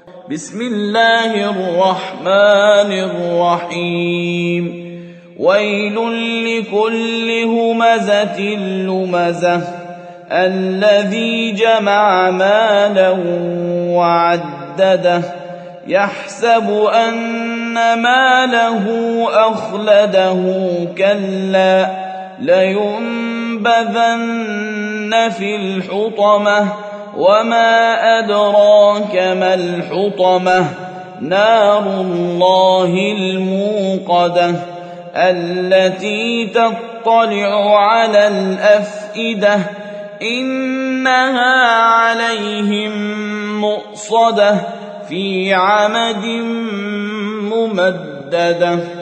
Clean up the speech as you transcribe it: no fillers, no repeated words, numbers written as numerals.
بسم الله الرحمن الرحيم ويل لكل همزة لمزة الذي جمع مالا وعدده يحسب أن ماله أخلده كلا لينبذن في الحطمة وما أدراك ما الحطمة نار الله الموقدة التي تطلع على الأفئدة إنها عليهم مؤصدة في عمد ممددة.